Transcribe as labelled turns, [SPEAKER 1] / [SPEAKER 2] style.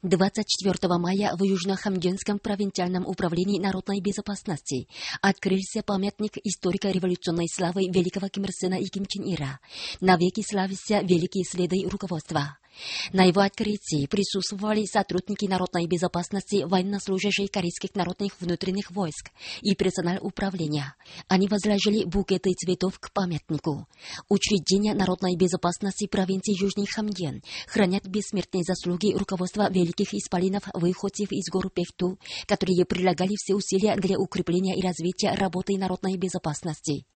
[SPEAKER 1] 24 мая в Южно-Хамгенском провинциальном управлении народной безопасности открылся памятник историко-революционной славы великого Ким Ир Сена и Ким Чен Ира, навеки славися великие следы руководства. На его открытии присутствовали сотрудники народной безопасности, военнослужащие корейских народных внутренних войск и персонал управления. Они возложили букеты цветов к памятнику. Учреждения народной безопасности провинции Южный Хамген хранят бессмертные заслуги руководства великих исполинов выходцев из гор Пехту, которые прилагали все усилия для укрепления и развития работы народной безопасности.